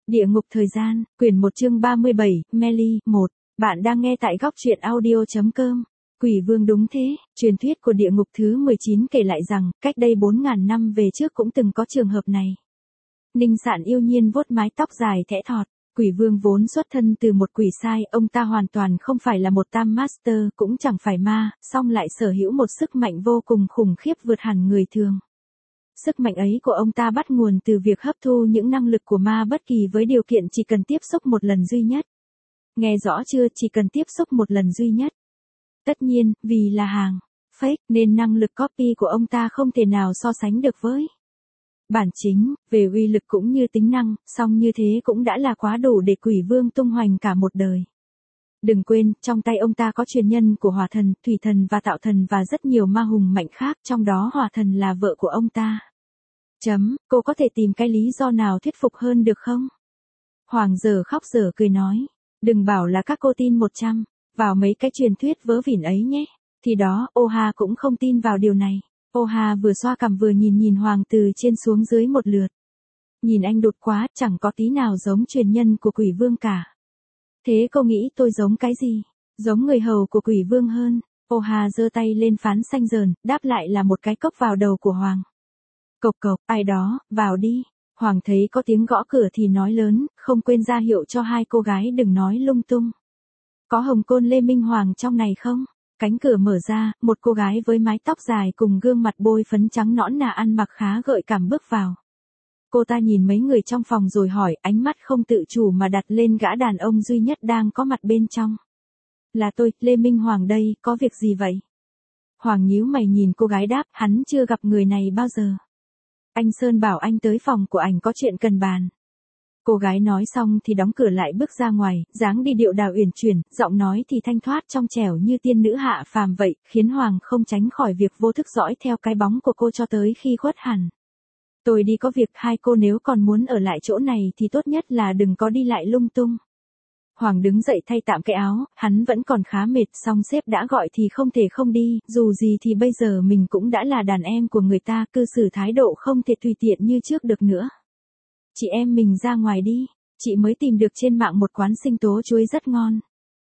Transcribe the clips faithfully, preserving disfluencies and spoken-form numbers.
Địa ngục thời gian, quyển một chương ba mươi bảy, Melly, một. Bạn đang nghe tại góc truyện audio.com. Quỷ vương đúng thế, truyền thuyết của địa ngục thứ mười chín kể lại rằng, cách đây bốn ngàn năm về trước cũng từng có trường hợp này. Ninh Sạn yêu nhiên vuốt mái tóc dài thẽ thọt. Quỷ vương vốn xuất thân từ một quỷ sai, ông ta hoàn toàn không phải là một tam master, cũng chẳng phải ma, song lại sở hữu một sức mạnh vô cùng khủng khiếp vượt hẳn người thường. Sức mạnh ấy của ông ta bắt nguồn từ việc hấp thu những năng lực của ma bất kỳ với điều kiện chỉ cần tiếp xúc một lần duy nhất. Nghe rõ chưa, chỉ cần tiếp xúc một lần duy nhất. Tất nhiên, vì là hàng fake nên năng lực copy của ông ta không thể nào so sánh được với bản chính, về uy lực cũng như tính năng, song như thế cũng đã là quá đủ để quỷ vương tung hoành cả một đời. Đừng quên, trong tay ông ta có truyền nhân của hỏa thần, thủy thần và tạo thần và rất nhiều ma hùng mạnh khác, trong đó hỏa thần là vợ của ông ta. Chấm, cô có thể tìm cái lý do nào thuyết phục hơn được không? Hoàng giờ khóc giờ cười nói, đừng bảo là các cô tin một trăm, vào mấy cái truyền thuyết vớ vẩn ấy nhé, thì đó, Oha cũng không tin vào điều này. Oha vừa xoa cằm vừa nhìn nhìn Hoàng từ trên xuống dưới một lượt. Nhìn anh đột quá, chẳng có tí nào giống truyền nhân của quỷ vương cả. Thế cô nghĩ tôi giống cái gì? Giống người hầu của quỷ vương hơn. Oha giơ tay lên phán xanh dờn, đáp lại là một cái cốc vào đầu của Hoàng. Cộc cộc, ai đó, vào đi. Hoàng thấy có tiếng gõ cửa thì nói lớn, không quên ra hiệu cho hai cô gái đừng nói lung tung. Có Hồng Côn Lê Minh Hoàng trong này không? Cánh cửa mở ra, một cô gái với mái tóc dài cùng gương mặt bôi phấn trắng nõn nà ăn mặc khá gợi cảm bước vào. Cô ta nhìn mấy người trong phòng rồi hỏi, ánh mắt không tự chủ mà đặt lên gã đàn ông duy nhất đang có mặt bên trong. Là tôi, Lê Minh Hoàng đây, có việc gì vậy? Hoàng nhíu mày nhìn cô gái đáp, hắn chưa gặp người này bao giờ. Anh Sơn bảo anh tới phòng của ảnh có chuyện cần bàn. Cô gái nói xong thì đóng cửa lại bước ra ngoài, dáng đi điệu đào uyển chuyển, giọng nói thì thanh thoát trong trẻo như tiên nữ hạ phàm vậy, khiến Hoàng không tránh khỏi việc vô thức dõi theo cái bóng của cô cho tới khi khuất hẳn. Tôi đi có việc, hai cô nếu còn muốn ở lại chỗ này thì tốt nhất là đừng có đi lại lung tung. Hoàng đứng dậy thay tạm cái áo, hắn vẫn còn khá mệt, song sếp đã gọi thì không thể không đi, dù gì thì bây giờ mình cũng đã là đàn em của người ta, cư xử thái độ không thể tùy tiện như trước được nữa. Chị em mình ra ngoài đi, chị mới tìm được trên mạng một quán sinh tố chuối rất ngon.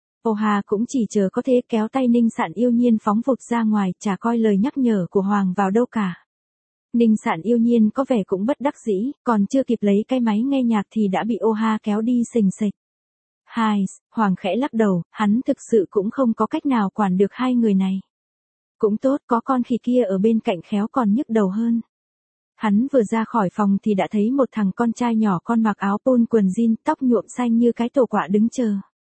Oha cũng chỉ chờ có thế kéo tay Ninh Sạn yêu nhiên phóng vụt ra ngoài, chả coi lời nhắc nhở của Hoàng vào đâu cả. Ninh Sạn yêu nhiên có vẻ cũng bất đắc dĩ, còn chưa kịp lấy cái máy nghe nhạc thì đã bị Oha kéo đi sình sịch. Hai, Hoàng khẽ lắc đầu, hắn thực sự cũng không có cách nào quản được hai người này. Cũng tốt, có con khỉ kia ở bên cạnh khéo còn nhức đầu hơn. Hắn vừa ra khỏi phòng thì đã thấy một thằng con trai nhỏ con mặc áo pôn quần jean, tóc nhuộm xanh như cái tổ quạ đứng chờ.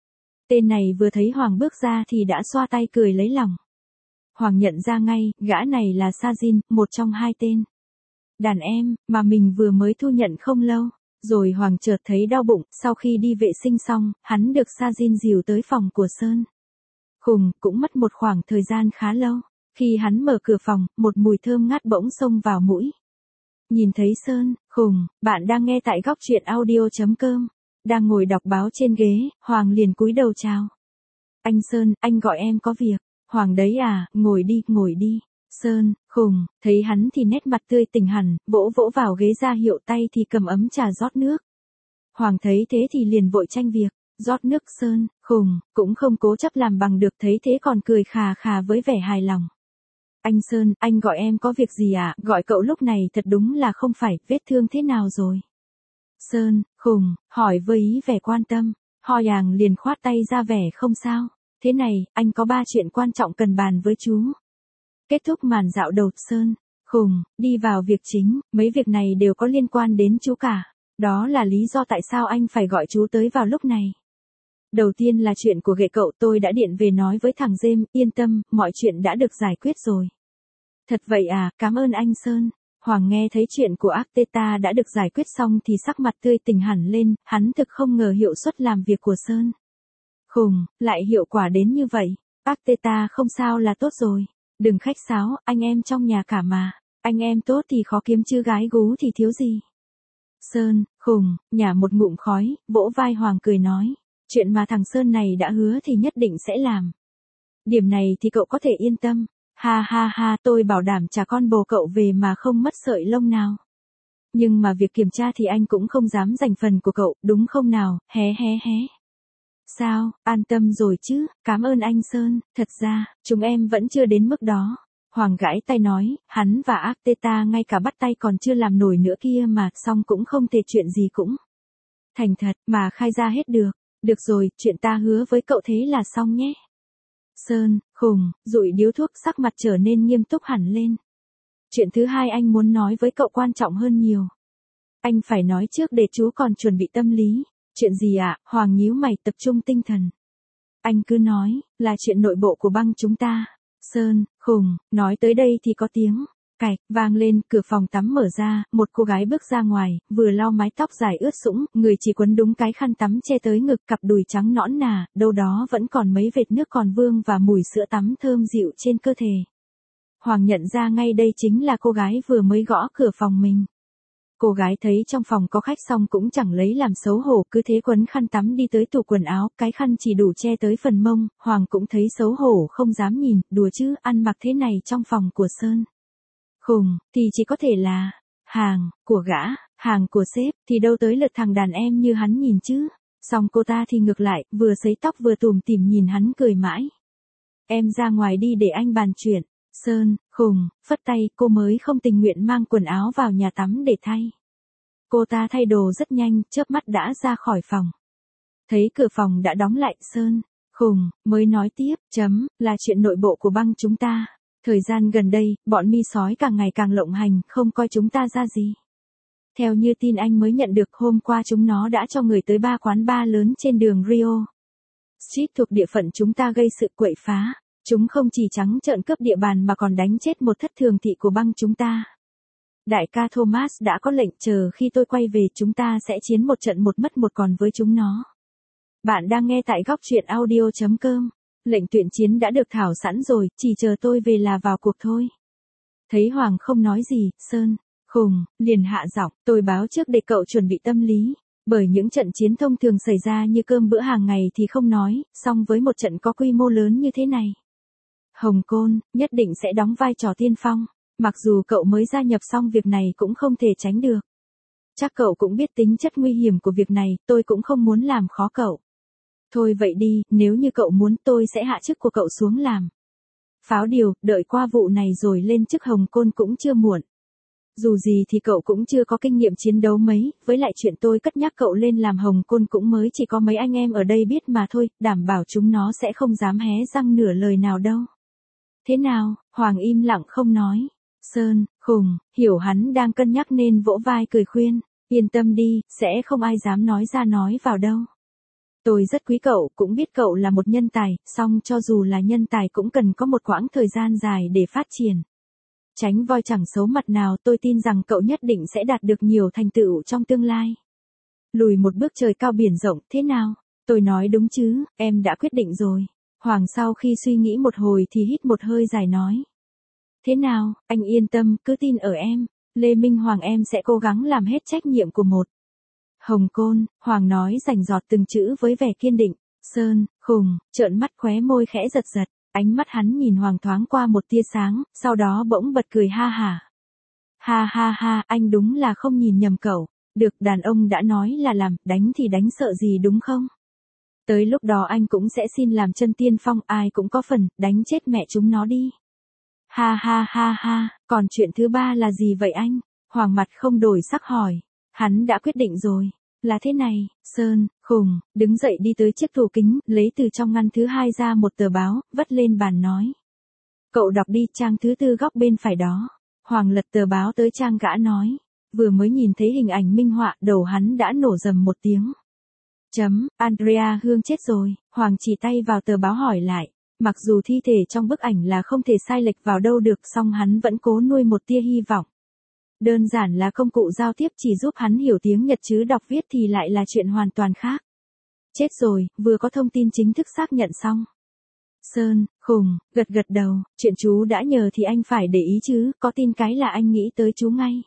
Tên này vừa thấy Hoàng bước ra thì đã xoa tay cười lấy lòng. Hoàng nhận ra ngay, gã này là Sajin, một trong hai tên đàn em mà mình vừa mới thu nhận không lâu. Rồi Hoàng chợt thấy đau bụng, sau khi đi vệ sinh xong, hắn được Sajin dìu tới phòng của Sơn. Khùng, cũng mất một khoảng thời gian khá lâu. Khi hắn mở cửa phòng, một mùi thơm ngát bỗng xông vào mũi. Nhìn thấy Sơn, Khùng, bạn đang nghe tại góc truyện audio.com. Đang ngồi đọc báo trên ghế, Hoàng liền cúi đầu chào. Anh Sơn, anh gọi em có việc. Hoàng đấy à, ngồi đi, ngồi đi. Sơn, Khùng, thấy hắn thì nét mặt tươi tỉnh hẳn, vỗ vỗ vào ghế ra hiệu, tay thì cầm ấm trà rót nước. Hoàng thấy thế thì liền vội tranh việc, rót nước. Sơn, Khùng, cũng không cố chấp làm bằng được, thấy thế còn cười khà khà với vẻ hài lòng. Anh Sơn, anh gọi em có việc gì à, gọi cậu lúc này thật đúng là không phải, vết thương thế nào rồi? Sơn, Khùng, hỏi với ý vẻ quan tâm, Ho Yang liền khoát tay ra vẻ không sao. Thế này, anh có ba chuyện quan trọng cần bàn với chú. Kết thúc màn dạo đầu, Sơn, Khùng, đi vào việc chính, mấy việc này đều có liên quan đến chú cả. Đó là lý do tại sao anh phải gọi chú tới vào lúc này. Đầu tiên là chuyện của ghệ cậu, tôi đã điện về nói với thằng James, yên tâm, mọi chuyện đã được giải quyết rồi. Thật vậy à, cảm ơn anh Sơn. Hoàng nghe thấy chuyện của Arteta đã được giải quyết xong thì sắc mặt tươi tỉnh hẳn lên, hắn thực không ngờ hiệu suất làm việc của Sơn. Khùng, lại hiệu quả đến như vậy. Arteta không sao là tốt rồi. Đừng khách sáo, anh em trong nhà cả mà. Anh em tốt thì khó kiếm chứ gái gú thì thiếu gì. Sơn, Khùng, nhả một ngụm khói, vỗ vai Hoàng cười nói. Chuyện mà thằng Sơn này đã hứa thì nhất định sẽ làm. Điểm này thì cậu có thể yên tâm. Ha ha ha, tôi bảo đảm trả con bồ cậu về mà không mất sợi lông nào. Nhưng mà việc kiểm tra thì anh cũng không dám giành phần của cậu, đúng không nào, hé hé hé. Sao, an tâm rồi chứ, cảm ơn anh Sơn, thật ra, chúng em vẫn chưa đến mức đó. Hoàng gãi tay nói, hắn và Arteta ngay cả bắt tay còn chưa làm nổi nữa kia mà, xong cũng không thể chuyện gì cũng. Thành thật, mà khai ra hết được. Được rồi, chuyện ta hứa với cậu thế là xong nhé. Sơn, khùng, rụi điếu thuốc, sắc mặt trở nên nghiêm túc hẳn lên. Chuyện thứ hai anh muốn nói với cậu quan trọng hơn nhiều. Anh phải nói trước để chú còn chuẩn bị tâm lý. Chuyện gì ạ? À? Hoàng nhíu mày, tập trung tinh thần. Anh cứ nói, là chuyện nội bộ của băng chúng ta. Sơn, khùng, nói tới đây thì có tiếng cạch vang lên, cửa phòng tắm mở ra, một cô gái bước ra ngoài, vừa lau mái tóc dài ướt sũng, người chỉ quấn đúng cái khăn tắm che tới ngực, cặp đùi trắng nõn nà, đâu đó vẫn còn mấy vệt nước còn vương và mùi sữa tắm thơm dịu trên cơ thể. Hoàng nhận ra ngay đây chính là cô gái vừa mới gõ cửa phòng mình. Cô gái thấy trong phòng có khách xong cũng chẳng lấy làm xấu hổ, cứ thế quấn khăn tắm đi tới tủ quần áo, cái khăn chỉ đủ che tới phần mông, Hoàng cũng thấy xấu hổ không dám nhìn, đùa chứ, ăn mặc thế này trong phòng của Sơn. Khùng, thì chỉ có thể là hàng của gã, hàng của sếp, thì đâu tới lượt thằng đàn em như hắn nhìn chứ. Xong cô ta thì ngược lại, vừa sấy tóc vừa tủm tỉm nhìn hắn cười mãi. Em ra ngoài đi để anh bàn chuyện. Sơn, khùng, phất tay, cô mới không tình nguyện mang quần áo vào nhà tắm để thay. Cô ta thay đồ rất nhanh, chớp mắt đã ra khỏi phòng. Thấy cửa phòng đã đóng lại, Sơn, khùng, mới nói tiếp, chấm, là chuyện nội bộ của băng chúng ta. Thời gian gần đây, bọn mi sói càng ngày càng lộng hành, không coi chúng ta ra gì. Theo như tin anh mới nhận được, hôm qua chúng nó đã cho người tới ba quán bar lớn trên đường Rio Street thuộc địa phận chúng ta gây sự quậy phá. Chúng không chỉ trắng trợn cướp địa bàn mà còn đánh chết một thất thường thị của băng chúng ta. Đại ca Thomas đã có lệnh, chờ khi tôi quay về chúng ta sẽ chiến một trận một mất một còn với chúng nó. Bạn đang nghe tại góc truyện audio chấm com. Lệnh tuyển chiến đã được thảo sẵn rồi, chỉ chờ tôi về là vào cuộc thôi. Thấy Hoàng không nói gì, Sơn, khùng, liền hạ giọng, tôi báo trước để cậu chuẩn bị tâm lý. Bởi những trận chiến thông thường xảy ra như cơm bữa hàng ngày thì không nói, song với một trận có quy mô lớn như thế này. Hồng Côn, nhất định sẽ đóng vai trò tiên phong. Mặc dù cậu mới gia nhập xong việc này cũng không thể tránh được. Chắc cậu cũng biết tính chất nguy hiểm của việc này, tôi cũng không muốn làm khó cậu. Thôi vậy đi, nếu như cậu muốn tôi sẽ hạ chức của cậu xuống làm pháo điều, đợi qua vụ này rồi lên chức Hồng Côn cũng chưa muộn. Dù gì thì cậu cũng chưa có kinh nghiệm chiến đấu mấy, với lại chuyện tôi cất nhắc cậu lên làm Hồng Côn cũng mới chỉ có mấy anh em ở đây biết mà thôi, đảm bảo chúng nó sẽ không dám hé răng nửa lời nào đâu. Thế nào? Hoàng im lặng không nói. Sơn, khùng, hiểu hắn đang cân nhắc nên vỗ vai cười khuyên, yên tâm đi, sẽ không ai dám nói ra nói vào đâu. Tôi rất quý cậu, cũng biết cậu là một nhân tài, song cho dù là nhân tài cũng cần có một quãng thời gian dài để phát triển. Tránh voi chẳng xấu mặt nào, tôi tin rằng cậu nhất định sẽ đạt được nhiều thành tựu trong tương lai. Lùi một bước trời cao biển rộng, thế nào? Tôi nói đúng chứ, em đã quyết định rồi. Hoàng sau khi suy nghĩ một hồi thì hít một hơi dài nói. Thế nào, anh yên tâm, cứ tin ở em. Lê Minh Hoàng em sẽ cố gắng làm hết trách nhiệm của một Hồng Côn. Hoàng nói rành rọt từng chữ với vẻ kiên định. Sơn, khùng, trợn mắt khóe môi khẽ giật giật. Ánh mắt hắn nhìn Hoàng thoáng qua một tia sáng, sau đó bỗng bật cười ha hả. Ha ha ha, anh đúng là không nhìn nhầm cậu. Được, đàn ông đã nói là làm, đánh thì đánh sợ gì đúng không? Tới lúc đó anh cũng sẽ xin làm chân tiên phong, ai cũng có phần, đánh chết mẹ chúng nó đi. Ha ha ha ha, còn chuyện thứ ba là gì vậy anh? Hoàng mặt không đổi sắc hỏi. Hắn đã quyết định rồi. Là thế này, Sơn, khùng, đứng dậy đi tới chiếc tủ kính, lấy từ trong ngăn thứ hai ra một tờ báo, vất lên bàn nói. Cậu đọc đi, trang thứ tư góc bên phải đó. Hoàng lật tờ báo tới trang gã nói. Vừa mới nhìn thấy hình ảnh minh họa, đầu hắn đã nổ rầm một tiếng. Chấm, Andrea Hương chết rồi. Hoàng chỉ tay vào tờ báo hỏi lại. Mặc dù thi thể trong bức ảnh là không thể sai lệch vào đâu được, song hắn vẫn cố nuôi một tia hy vọng. Đơn giản là công cụ giao tiếp chỉ giúp hắn hiểu tiếng Nhật chứ đọc viết thì lại là chuyện hoàn toàn khác. Chết rồi, vừa có thông tin chính thức xác nhận xong. Sơn, khùng, gật gật đầu, chuyện chú đã nhờ thì anh phải để ý chứ, có tin cái là anh nghĩ tới chú ngay.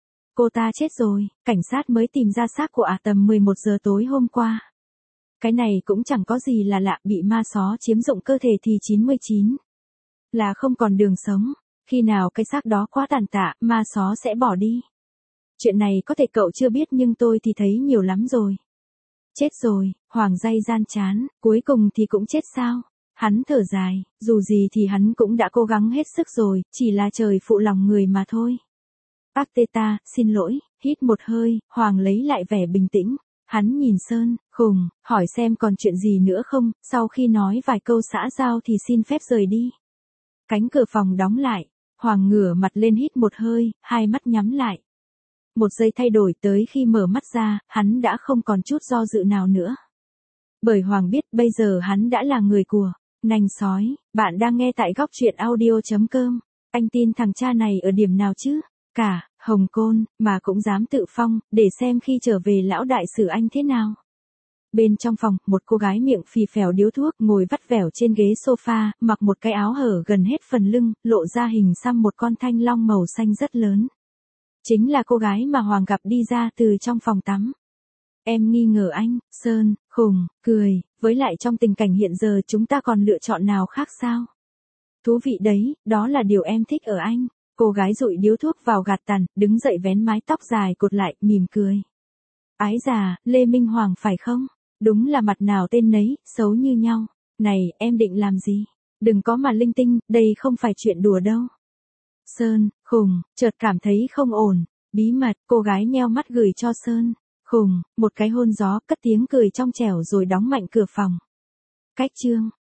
Cô ta chết rồi, cảnh sát mới tìm ra xác của ả tầm mười một giờ tối hôm qua. Cái này cũng chẳng có gì là lạ, bị ma só chiếm dụng cơ thể thì chín mươi chín là không còn đường sống. Khi nào cái xác đó quá tàn tạ, ma só sẽ bỏ đi. Chuyện này có thể cậu chưa biết nhưng tôi thì thấy nhiều lắm rồi. Chết rồi, Hoàng day gian chán, cuối cùng thì cũng chết sao? Hắn thở dài, dù gì thì hắn cũng đã cố gắng hết sức rồi, chỉ là trời phụ lòng người mà thôi. Arteta, xin lỗi, hít một hơi, Hoàng lấy lại vẻ bình tĩnh. Hắn nhìn Sơn, khùng, hỏi xem còn chuyện gì nữa không, sau khi nói vài câu xã giao thì xin phép rời đi. Cánh cửa phòng đóng lại, Hoàng ngửa mặt lên hít một hơi, hai mắt nhắm lại. Một giây thay đổi tới khi mở mắt ra, hắn đã không còn chút do dự nào nữa. Bởi Hoàng biết bây giờ hắn đã là người của nành sói. Bạn đang nghe tại góc truyện audio.com. Anh tin thằng cha này ở điểm nào chứ? Cả, Hồng Côn, mà cũng dám tự phong, để xem khi trở về lão đại xử anh thế nào. Bên trong phòng, một cô gái miệng phì phèo điếu thuốc ngồi vắt vẻo trên ghế sofa, mặc một cái áo hở gần hết phần lưng, lộ ra hình xăm một con thanh long màu xanh rất lớn. Chính là cô gái mà Hoàng gặp đi ra từ trong phòng tắm. Em nghi ngờ anh, Sơn, khùng, cười, với lại trong tình cảnh hiện giờ chúng ta còn lựa chọn nào khác sao? Thú vị đấy, đó là điều em thích ở anh. Cô gái dụi điếu thuốc vào gạt tàn, đứng dậy vén mái tóc dài cột lại, mỉm cười. Ái già, Lê Minh Hoàng phải không? Đúng là mặt nào tên nấy, xấu như nhau. Này, em định làm gì? Đừng có mà linh tinh, đây không phải chuyện đùa đâu. Sơn, khùng, chợt cảm thấy không ổn. Bí mật, cô gái nheo mắt gửi cho Sơn, khùng, một cái hôn gió, cất tiếng cười trong trẻo rồi đóng mạnh cửa phòng. Cách chương.